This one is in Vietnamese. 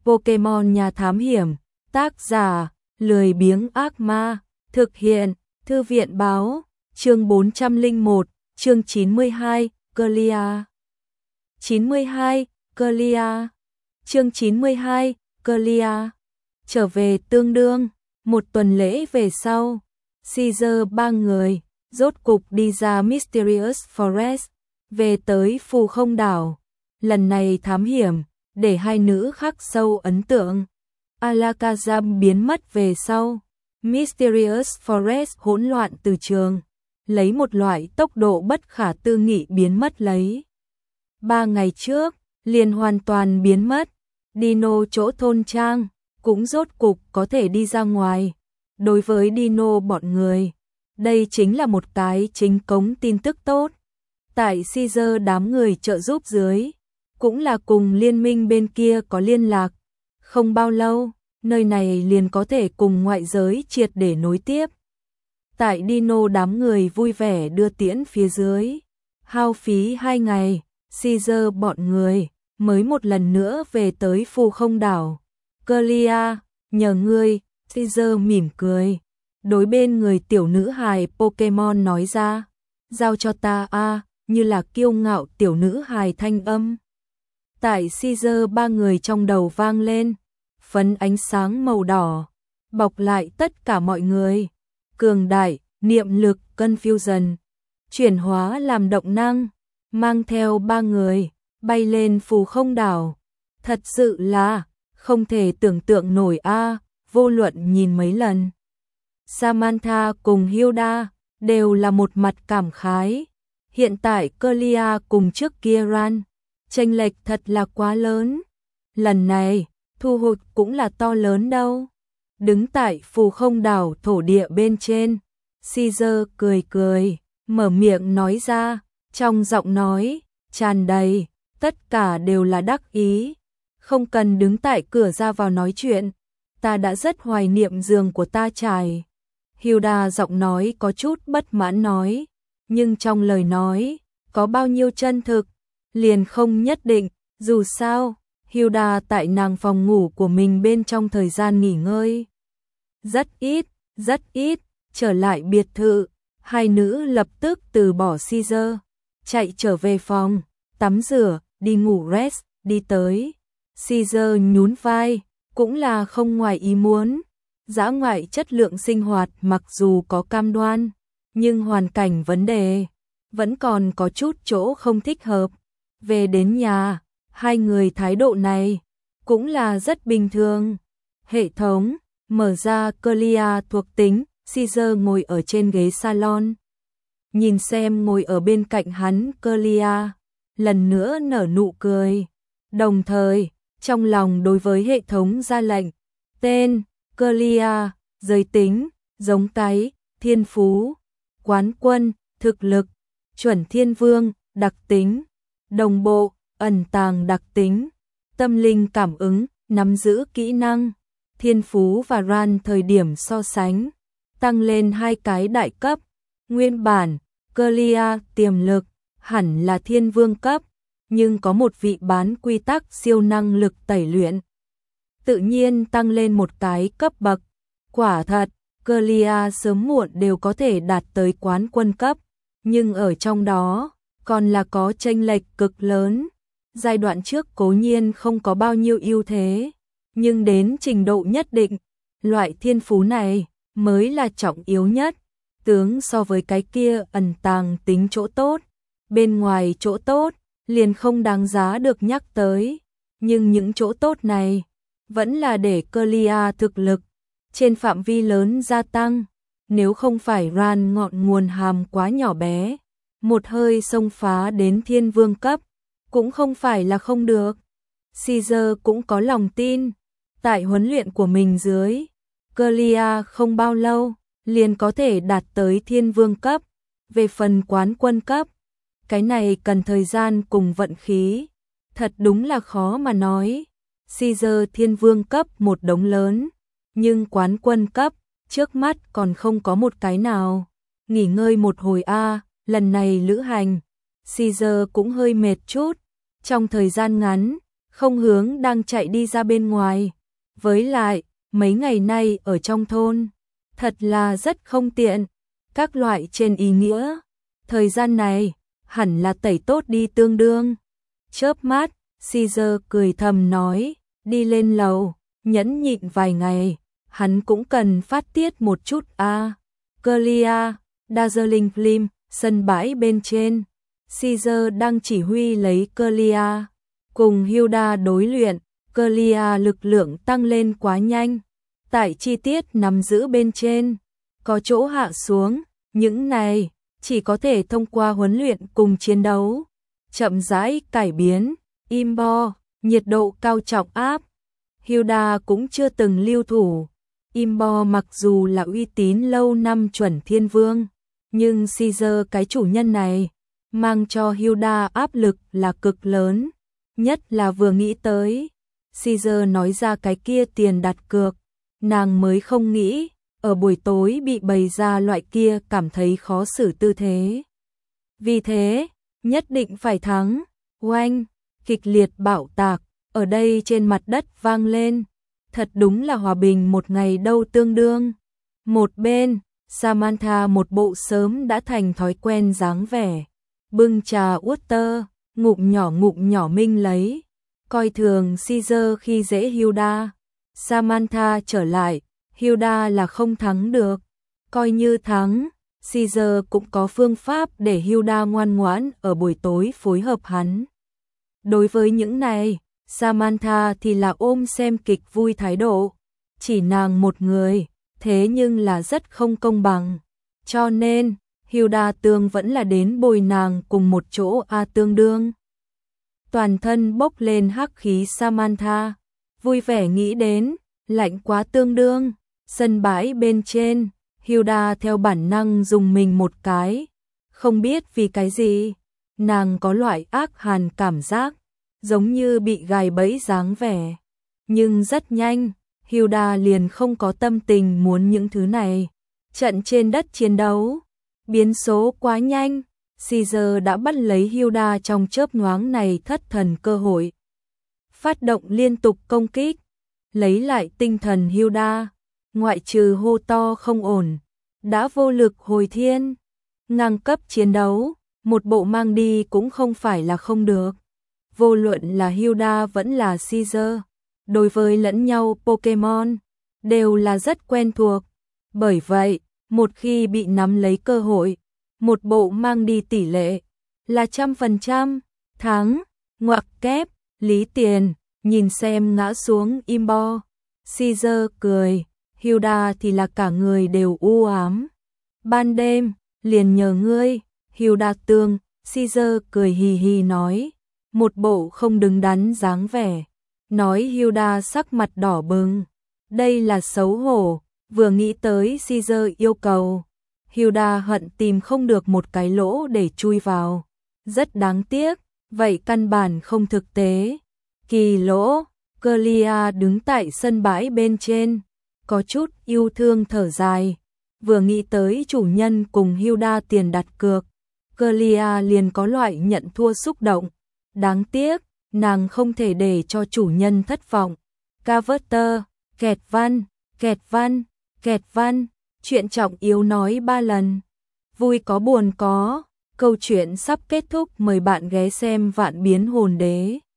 Pokemon Nhà Thám Hiểm, tác giả, lười biếng ác ma, thực hiện, Thư viện báo, chương 401, chương 92, Clear. 92, Clear. Chương 92, Clear. Trở về tương đương, một tuần lễ về sau, Caesar ba người, rốt cục đi ra Mysterious Forest, về tới Phù Không Đảo. Lần này thám hiểm, để hai nữ khắc sâu ấn tượng. Alakazam biến mất về sau, Mysterious Forest hỗn loạn từ trường, lấy một loại tốc độ bất khả tư nghị biến mất lấy. 3 ngày trước, liền hoàn toàn biến mất, Dino chỗ thôn trang, cũng rốt cục có thể đi ra ngoài. Đối với Dino bọn người, đây chính là một cái chính cống tin tức tốt. Tại Caesar đám người trợ giúp dưới, cũng là cùng liên minh bên kia có liên lạc. Không bao lâu, nơi này liền có thể cùng ngoại giới triệt để nối tiếp. Tại Dino đám người vui vẻ đưa tiễn phía dưới, hao phí 2 ngày, Caesar bọn người mới một lần nữa về tới Phù Không Đảo. Clear, nhờ ngươi, Caesar mỉm cười, đối bên người tiểu nữ hài Pokemon nói ra, giao cho ta a, như là kiêu ngạo tiểu nữ hài thanh âm. Tại Caesar ba người trong đầu vang lên, phấn ánh sáng màu đỏ, bọc lại tất cả mọi người. Cường đại, niệm lực, confusion, chuyển hóa làm động năng, mang theo ba người, bay lên Phù Không Đảo. Thật sự là, không thể tưởng tượng nổi a, vô luận nhìn mấy lần. Samantha cùng Hilda, đều là một mặt cảm khái. Hiện tại Clear cùng trước kia Ran, chênh lệch thật là quá lớn. Lần này, thu hút cũng là to lớn đâu. Đứng tại Phù Không Đảo thổ địa bên trên, Caesar cười cười, mở miệng nói ra, trong giọng nói, tràn đầy, tất cả đều là đắc ý. Không cần đứng tại cửa ra vào nói chuyện, ta đã rất hoài niệm giường của ta trải. Hilda giọng nói có chút bất mãn nói, nhưng trong lời nói, có bao nhiêu chân thực, liền không nhất định, dù sao, Hilda tại nàng phòng ngủ của mình bên trong thời gian nghỉ ngơi. Rất ít, trở lại biệt thự, hai nữ lập tức từ bỏ Caesar, chạy trở về phòng, tắm rửa, đi ngủ rest, đi tới. Caesar nhún vai, cũng là không ngoài ý muốn. Dã ngoại chất lượng sinh hoạt mặc dù có cam đoan, nhưng hoàn cảnh vấn đề vẫn còn có chút chỗ không thích hợp. Về đến nhà, hai người thái độ này cũng là rất bình thường. Hệ thống mở ra Clear thuộc tính, Caesar ngồi ở trên ghế salon. Nhìn xem ngồi ở bên cạnh hắn Clear, lần nữa nở nụ cười. Đồng thời, trong lòng đối với hệ thống ra lệnh, tên, Clear, giới tính, giống cái, thiên phú, quán quân, thực lực, chuẩn thiên vương, đặc tính, đồng bộ, ẩn tàng đặc tính, tâm linh cảm ứng, nắm giữ kỹ năng, thiên phú và Ran thời điểm so sánh, tăng lên 2 cái đại cấp, nguyên bản, Clear tiềm lực, hẳn là thiên vương cấp, nhưng có một vị bán quy tắc siêu năng lực tẩy luyện. Tự nhiên tăng lên một cái cấp bậc, quả thật, Clear sớm muộn đều có thể đạt tới quán quân cấp, nhưng ở trong đó, còn là có chênh lệch cực lớn. Giai đoạn trước cố nhiên không có bao nhiêu ưu thế, nhưng đến trình độ nhất định, loại thiên phú này mới là trọng yếu nhất. Tướng so với cái kia ẩn tàng tính chỗ tốt, bên ngoài chỗ tốt, liền không đáng giá được nhắc tới. Nhưng những chỗ tốt này, vẫn là để Clear thực lực trên phạm vi lớn gia tăng. Nếu không phải Ran ngọn nguồn hàm quá nhỏ bé, một hơi xông phá đến thiên vương cấp, cũng không phải là không được. Caesar cũng có lòng tin, tại huấn luyện của mình dưới, Clear không bao lâu, liền có thể đạt tới thiên vương cấp. Về phần quán quân cấp, cái này cần thời gian cùng vận khí, thật đúng là khó mà nói. Caesar thiên vương cấp một đống lớn, nhưng quán quân cấp, trước mắt còn không có một cái nào. Nghỉ ngơi một hồi lần này lữ hành, Caesar cũng hơi mệt chút, trong thời gian ngắn, không hướng đang chạy đi ra bên ngoài. Với lại, mấy ngày nay ở trong thôn, thật là rất không tiện, các loại trên ý nghĩa. Thời gian này, hẳn là tẩy tốt đi tương đương. Chớp mắt, Caesar cười thầm nói, đi lên lầu, nhẫn nhịn vài ngày, hắn cũng cần phát tiết một chút a. Clear, Dazzling Film, sân bãi bên trên. Caesar đang chỉ huy lấy Clear, cùng Hilda đối luyện. Clear lực lượng tăng lên quá nhanh, tại chi tiết nắm giữ bên trên, có chỗ hạ xuống, những này chỉ có thể thông qua huấn luyện cùng chiến đấu, chậm rãi cải biến. Imbo, nhiệt độ cao trọng áp. Hilda cũng chưa từng lưu thủ. Imbo mặc dù là uy tín lâu năm chuẩn thiên vương, nhưng Caesar cái chủ nhân này mang cho Hilda áp lực là cực lớn, nhất là vừa nghĩ tới Caesar nói ra cái kia tiền đặt cược, nàng mới không nghĩ ở buổi tối bị bày ra loại kia cảm thấy khó xử tư thế. Vì thế, nhất định phải thắng. Oanh, kịch liệt bạo tạc ở đây trên mặt đất vang lên, thật đúng là hòa bình một ngày đâu tương đương. Một bên, Samantha một bộ sớm đã thành thói quen dáng vẻ, bưng trà Water, ngụm nhỏ minh lấy, coi thường Caesar khi dễ Hilda. Samantha trở lại, Hilda là không thắng được, coi như thắng, Caesar cũng có phương pháp để Hilda ngoan ngoãn ở buổi tối phối hợp hắn. Đối với những này, Samantha thì là ôm xem kịch vui thái độ, chỉ nàng một người, thế nhưng là rất không công bằng. Cho nên, Hilda tương vẫn là đến bồi nàng cùng một chỗ tương đương. Toàn thân bốc lên hắc khí Samantha, vui vẻ nghĩ đến, lạnh quá tương đương, sân bãi bên trên, Hilda theo bản năng dùng mình một cái, không biết vì cái gì, nàng có loại ác hàn cảm giác, giống như bị gài bẫy dáng vẻ. Nhưng rất nhanh, Hilda liền không có tâm tình muốn những thứ này. Trận trên đất chiến đấu, biến số quá nhanh, Caesar đã bắt lấy Hilda trong chớp nhoáng này thất thần cơ hội. Phát động liên tục công kích, lấy lại tinh thần Hilda, ngoại trừ hô to không ổn, đã vô lực hồi thiên. Ngang cấp chiến đấu, một bộ mang đi cũng không phải là không được. Vô luận là Hilda vẫn là Caesar, đối với lẫn nhau Pokemon, đều là rất quen thuộc. Bởi vậy, một khi bị nắm lấy cơ hội, một bộ mang đi tỷ lệ là 100%, thắng, ngoặc kép, lý tiền, nhìn xem ngã xuống Imbo. Caesar cười, Hilda thì là cả người đều u ám. Ban đêm, liền nhờ ngươi, Hilda tương, Caesar cười hì hì nói, một bộ không đứng đắn dáng vẻ. Nói Hilda sắc mặt đỏ bừng, đây là xấu hổ, vừa nghĩ tới Caesar yêu cầu. Hilda hận tìm không được một cái lỗ để chui vào. Rất đáng tiếc, vậy căn bản không thực tế. Kỳ lỗ, Clear đứng tại sân bãi bên trên, có chút yêu thương thở dài. Vừa nghĩ tới chủ nhân cùng Hilda tiền đặt cược, Clear liền có loại nhận thua xúc động. Đáng tiếc, nàng không thể để cho chủ nhân thất vọng. Carver, kẹt văn, kẹt văn, kẹt văn, chuyện trọng yếu nói 3 lần. Vui có buồn có, câu chuyện sắp kết thúc, mời bạn ghé xem Vạn Biến Hồn Đế.